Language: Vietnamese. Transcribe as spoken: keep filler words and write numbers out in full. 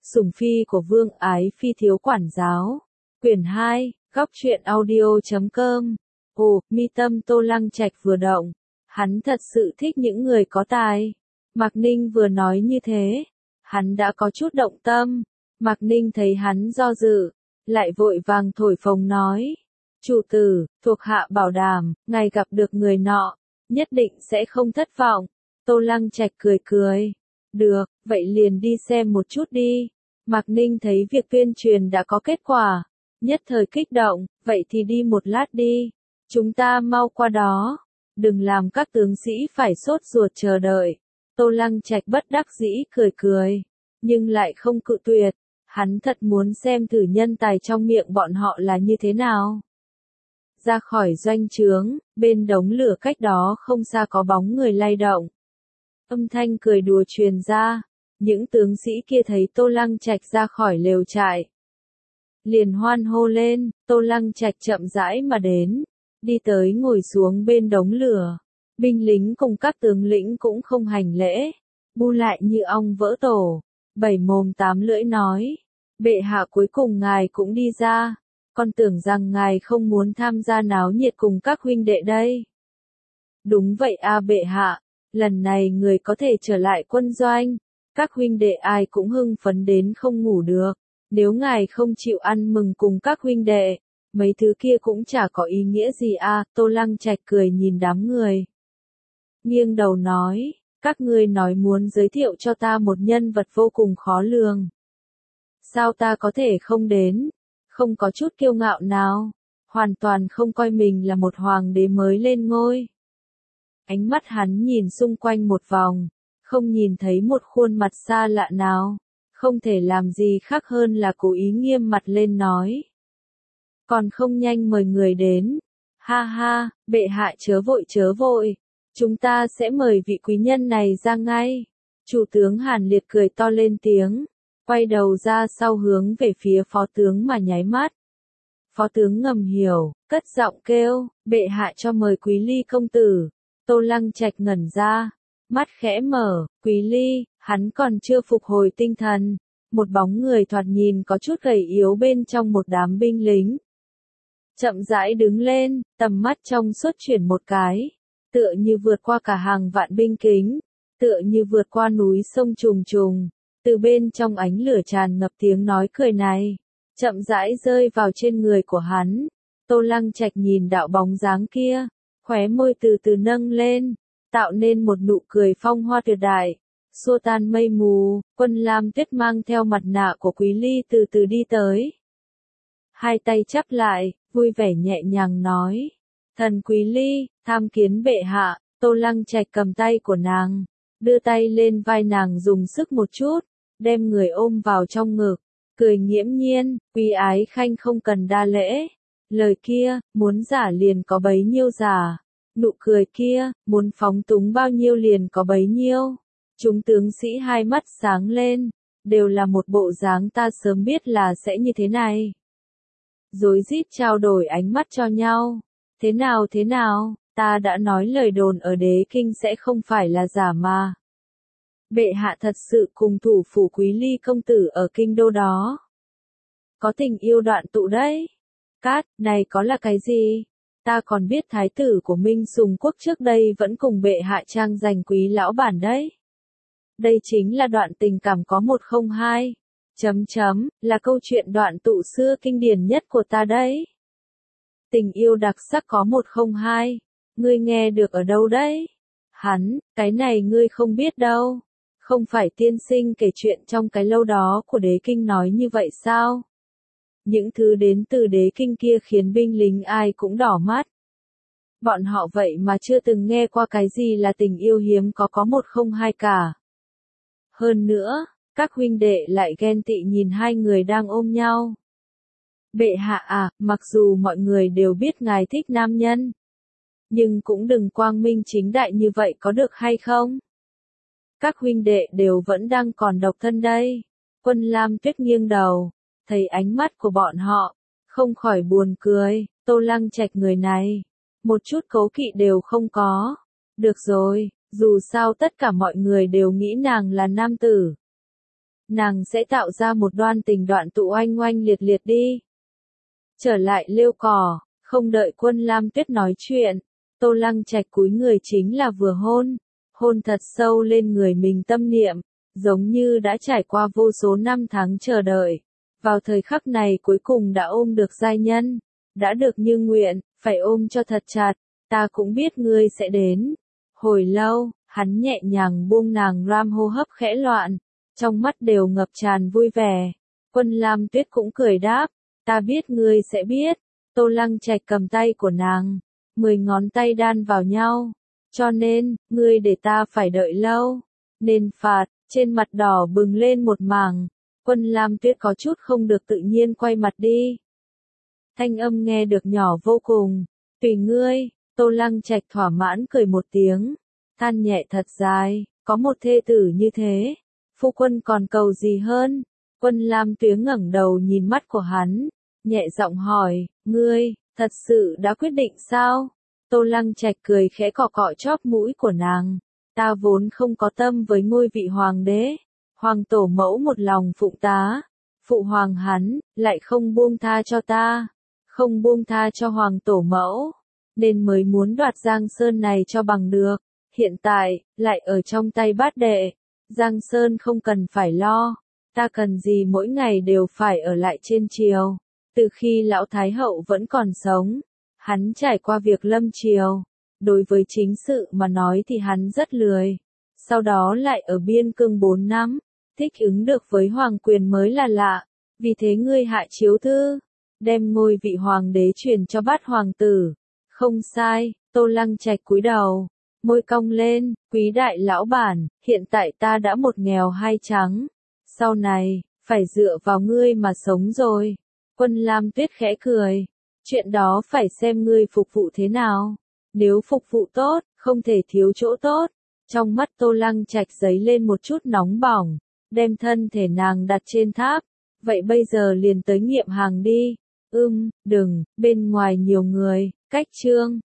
Sủng phi của Vương Ái Phi thiếu quản giáo. Quyển hai, góc truyện audio chấm com. Ồ, mi tâm Tô Lăng Trạch vừa động. Hắn thật sự thích những người có tài. Mạc Ninh vừa nói như thế. Hắn đã có chút động tâm. Mạc Ninh thấy hắn do dự. Lại vội vàng thổi phồng nói. Chủ tử, thuộc hạ bảo đảm, ngài gặp được người nọ. Nhất định sẽ không thất vọng. Tô Lăng Trạch cười cười. Được, vậy liền đi xem một chút đi. Mạc Ninh thấy việc tuyên truyền đã có kết quả. Nhất thời kích động, vậy thì đi một lát đi. Chúng ta mau qua đó. Đừng làm các tướng sĩ phải sốt ruột chờ đợi. Tô Lăng Trạch bất đắc dĩ cười cười. Nhưng lại không cự tuyệt. Hắn thật muốn xem thử nhân tài trong miệng bọn họ là như thế nào. Ra khỏi doanh trướng, bên đống lửa cách đó không xa có bóng người lay động. Âm thanh cười đùa truyền ra. Những tướng sĩ kia thấy Tô Lăng Trạch ra khỏi lều trại. Liền hoan hô lên, Tô Lăng Trạch chậm rãi mà đến. Đi tới ngồi xuống bên đống lửa. Binh lính cùng các tướng lĩnh cũng không hành lễ. Bu lại như ong vỡ tổ. Bảy mồm tám lưỡi nói. Bệ hạ cuối cùng ngài cũng đi ra. Con tưởng rằng ngài không muốn tham gia náo nhiệt cùng các huynh đệ đây. Đúng vậy a bệ hạ. Lần này người có thể trở lại quân doanh. Các huynh đệ ai cũng hưng phấn đến không ngủ được. Nếu ngài không chịu ăn mừng cùng các huynh đệ, mấy thứ kia cũng chả có ý nghĩa gì à, Tô Lăng Trạch cười nhìn đám người. Nghiêng đầu nói, các ngươi nói muốn giới thiệu cho ta một nhân vật vô cùng khó lường. Sao ta có thể không đến? Không có chút kiêu ngạo nào, hoàn toàn không coi mình là một hoàng đế mới lên ngôi. Ánh mắt hắn nhìn xung quanh một vòng. Không nhìn thấy một khuôn mặt xa lạ nào, không thể làm gì khác hơn là cố ý nghiêm mặt lên nói. Còn không nhanh mời người đến. Ha ha, bệ hạ chớ vội chớ vội, chúng ta sẽ mời vị quý nhân này ra ngay. Chủ tướng Hàn Liệt cười to lên tiếng, quay đầu ra sau hướng về phía phó tướng mà nháy mắt. Phó tướng ngầm hiểu, cất giọng kêu, bệ hạ cho mời Quý Ly công tử. Tô Lăng Trạch ngẩn ra. Mắt khẽ mở, Quý Ly, hắn còn chưa phục hồi tinh thần. Một bóng người thoạt nhìn có chút gầy yếu bên trong một đám binh lính. Chậm rãi đứng lên, tầm mắt trong suốt chuyển một cái. Tựa như vượt qua cả hàng vạn binh kính. Tựa như vượt qua núi sông trùng trùng. Từ bên trong ánh lửa tràn ngập tiếng nói cười này. Chậm rãi rơi vào trên người của hắn. Tô Lăng Trạch nhìn đạo bóng dáng kia. Khóe môi từ từ nâng lên. Tạo nên một nụ cười phong hoa tuyệt đại, xua tan mây mù. Quân Lam Tuyết mang theo mặt nạ của Quý Ly từ từ đi tới. Hai tay chắp lại, vui vẻ nhẹ nhàng nói. Thần Quý Ly, tham kiến bệ hạ. Tô Lăng Trạch cầm tay của nàng, đưa tay lên vai nàng dùng sức một chút, đem người ôm vào trong ngực, cười nghiễm nhiên, Quý ái khanh không cần đa lễ. Lời kia, muốn giả liền có bấy nhiêu giả. Nụ cười kia, muốn phóng túng bao nhiêu liền có bấy nhiêu. Chúng tướng sĩ hai mắt sáng lên, đều là một bộ dáng ta sớm biết là sẽ như thế này. Rối rít trao đổi ánh mắt cho nhau. Thế nào thế nào, ta đã nói lời đồn ở đế kinh sẽ không phải là giả mà. Bệ hạ thật sự cùng thủ phủ Quý Ly công tử ở kinh đô đó. Có tình yêu đoạn tụ đấy. Cát, này có là cái gì? Ta còn biết thái tử của Minh Sùng Quốc trước đây vẫn cùng bệ hạ trang giành Quý lão bản đấy. Đây chính là đoạn tình cảm có một không hai. Chấm chấm, là câu chuyện đoạn tụ xưa kinh điển nhất của ta đấy. Tình yêu đặc sắc có một không hai. Ngươi nghe được ở đâu đấy? Hắn, cái này ngươi không biết đâu. Không phải tiên sinh kể chuyện trong cái lâu đó của đế kinh nói như vậy sao? Những thứ đến từ đế kinh kia khiến binh lính ai cũng đỏ mắt. Bọn họ vậy mà chưa từng nghe qua cái gì là tình yêu hiếm có có một không hai cả. Hơn nữa, các huynh đệ lại ghen tị nhìn hai người đang ôm nhau. Bệ hạ à, mặc dù mọi người đều biết ngài thích nam nhân, nhưng cũng đừng quang minh chính đại như vậy có được hay không? Các huynh đệ đều vẫn đang còn độc thân đây. Quân Lam Tuyết nghiêng đầu, thấy ánh mắt của bọn họ, không khỏi buồn cười. Tô Lăng Trạch người này, một chút cấu kỵ đều không có. Được rồi, dù sao tất cả mọi người đều nghĩ nàng là nam tử. nàng sẽ tạo ra một đoan tình đoạn tụ oanh oanh liệt liệt đi. Trở lại Lêu Cỏ, không đợi Quân Lam Tuyết nói chuyện, Tô Lăng Trạch cúi người chính là vừa hôn, hôn thật sâu lên người mình tâm niệm, giống như đã trải qua vô số năm tháng chờ đợi. Vào thời khắc này cuối cùng đã ôm được giai nhân, đã được như nguyện, phải ôm cho thật chặt, ta cũng biết ngươi sẽ đến. Hồi lâu, hắn nhẹ nhàng buông nàng ram, hô hấp khẽ loạn, trong mắt đều ngập tràn vui vẻ. Quân Lam Tuyết cũng cười đáp, ta biết ngươi sẽ biết. Tô Lăng Trạch cầm tay của nàng, mười ngón tay đan vào nhau, cho nên, ngươi để ta phải đợi lâu, nên phạt, trên mặt đỏ bừng lên một mảng. Quân Lam Tuyết có chút không được tự nhiên quay mặt đi. Thanh âm nghe được nhỏ vô cùng, tùy ngươi. Tô Lăng Trạch thỏa mãn cười một tiếng, than nhẹ thật dài, có một thê tử như thế, phu quân còn cầu gì hơn. Quân Lam Tuyết ngẩng đầu nhìn mắt của hắn, nhẹ giọng hỏi, ngươi, thật sự đã quyết định sao? Tô Lăng Trạch cười khẽ cọ cọ chóp mũi của nàng, ta vốn không có tâm với ngôi vị hoàng đế, hoàng tổ mẫu một lòng phụng tá, phụ hoàng hắn, lại không buông tha cho ta, không buông tha cho hoàng tổ mẫu, nên mới muốn đoạt Giang Sơn này cho bằng được, hiện tại, lại ở trong tay bát đệ, Giang Sơn không cần phải lo, ta cần gì mỗi ngày đều phải ở lại trên triều. Từ khi lão Thái Hậu vẫn còn sống, hắn trải qua việc lâm triều, đối với chính sự mà nói thì hắn rất lười, sau đó lại ở biên cương bốn năm, thích ứng được với hoàng quyền mới là lạ, vì thế ngươi hạ chiếu thư, đem ngôi vị hoàng đế truyền cho bát hoàng tử. Không sai. Tô Lăng Trạch cúi đầu, môi cong lên, quý đại lão bản, hiện tại ta đã một nghèo hai trắng, sau này, phải dựa vào ngươi mà sống rồi. Quân Lam Tuyết khẽ cười, chuyện đó phải xem ngươi phục vụ thế nào, nếu phục vụ tốt, không thể thiếu chỗ tốt. Trong mắt Tô Lăng Trạch dấy lên một chút nóng bỏng, đem thân thể nàng đặt trên tháp, vậy bây giờ liền tới nghiệm hàng đi. Ưm, đừng, bên ngoài nhiều người, cách trương.